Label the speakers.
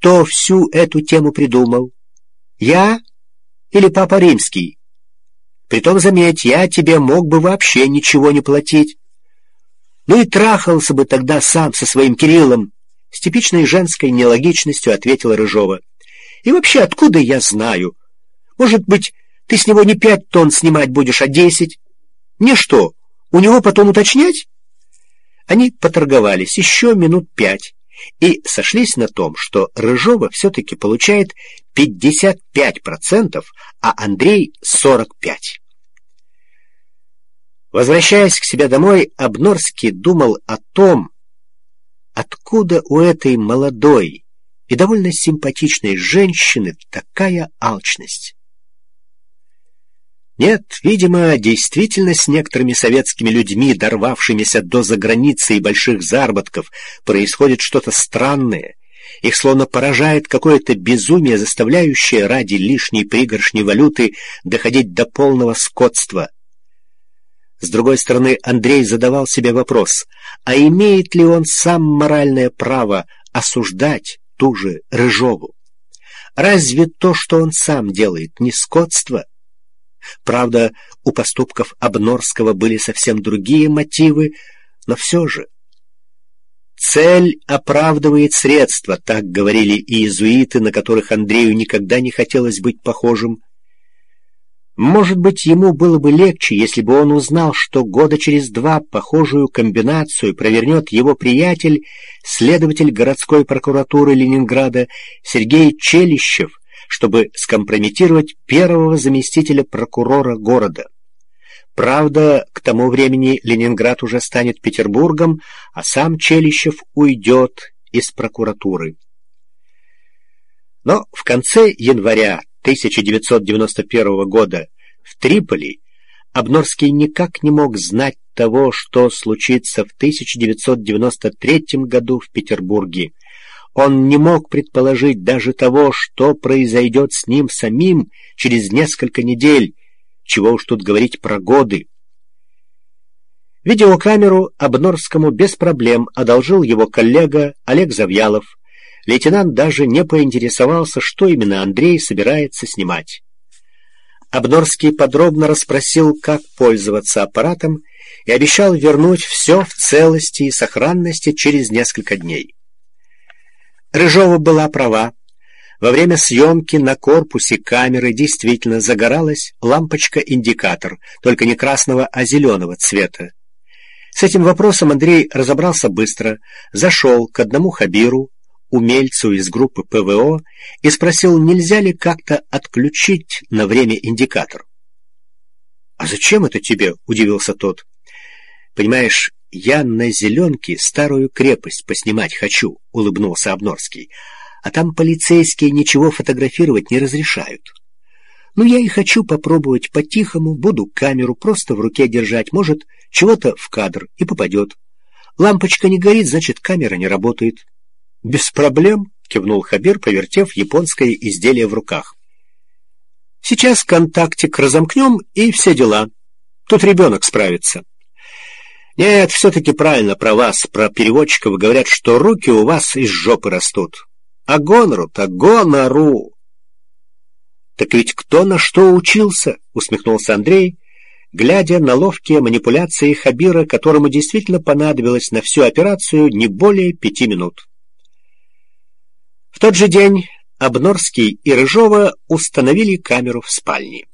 Speaker 1: кто всю эту тему придумал? Я или Папа Римский? Притом, заметь, я тебе мог бы вообще ничего не платить. Ну и трахался бы тогда сам со своим Кириллом, с типичной женской нелогичностью ответила Рыжова. И вообще, откуда я знаю? Может быть, ты с него не 5 тонн снимать будешь, а 10? Мне что, у него потом уточнять? Они поторговались еще минут 5 и сошлись на том, что Рыжова все-таки получает 55%, а Андрей 45%. Возвращаясь к себе домой, Обнорский думал о том, откуда у этой молодой и довольно симпатичной женщины такая алчность. Нет, видимо, действительно с некоторыми советскими людьми, дорвавшимися до заграницы и больших заработков, происходит что-то странное. Их словно поражает какое-то безумие, заставляющее ради лишней пригоршни валюты доходить до полного скотства. С другой стороны, Андрей задавал себе вопрос, а имеет ли он сам моральное право осуждать ту же Рыжову? Разве то, что он сам делает, не скотство? Правда, у поступков Обнорского были совсем другие мотивы, но все же. Цель оправдывает средства, так говорили иезуиты, на которых Андрею никогда не хотелось быть похожим. Может быть, ему было бы легче, если бы он узнал, что года через 2 похожую комбинацию провернет его приятель, следователь городской прокуратуры Ленинграда Сергей Челищев, чтобы скомпрометировать первого заместителя прокурора города. Правда, к тому времени Ленинград уже станет Петербургом, а сам Челищев уйдет из прокуратуры. Но в конце января 1991 года в Триполи Обнорский никак не мог знать того, что случится в 1993 году в Петербурге. Он не мог предположить даже того, что произойдет с ним самим через несколько недель, чего уж тут говорить про годы. Видеокамеру Обнорскому без проблем одолжил его коллега Олег Завьялов. Лейтенант даже не поинтересовался, что именно Андрей собирается снимать. Обнорский подробно расспросил, как пользоваться аппаратом, и обещал вернуть все в целости и сохранности через несколько дней. Рыжова была права. Во время съемки на корпусе камеры действительно загоралась лампочка-индикатор, только не красного, а зеленого цвета. С этим вопросом Андрей разобрался быстро, зашел к одному хабиру, умельцу из группы ПВО, и спросил, нельзя ли как-то отключить на время индикатор. «А зачем это тебе?» — удивился тот. «Понимаешь, я на зеленке старую крепость поснимать хочу», — улыбнулся Обнорский. «А там полицейские ничего фотографировать не разрешают. Ну, я и хочу попробовать по-тихому, буду камеру просто в руке держать, может, чего-то в кадр и попадет. Лампочка не горит, значит, камера не работает». «Без проблем», — кивнул Хабир, повертев японское изделие в руках. «Сейчас контактик разомкнем, и все дела. Тут ребенок справится». «Нет, все-таки правильно про вас, про переводчиков, говорят, что руки у вас из жопы растут. А гонору-то гонору!» «Так ведь кто на что учился?» — усмехнулся Андрей, глядя на ловкие манипуляции Хабира, которому действительно понадобилось на всю операцию не более 5 минут. В тот же день Обнорский и Рыжова установили камеру в спальне.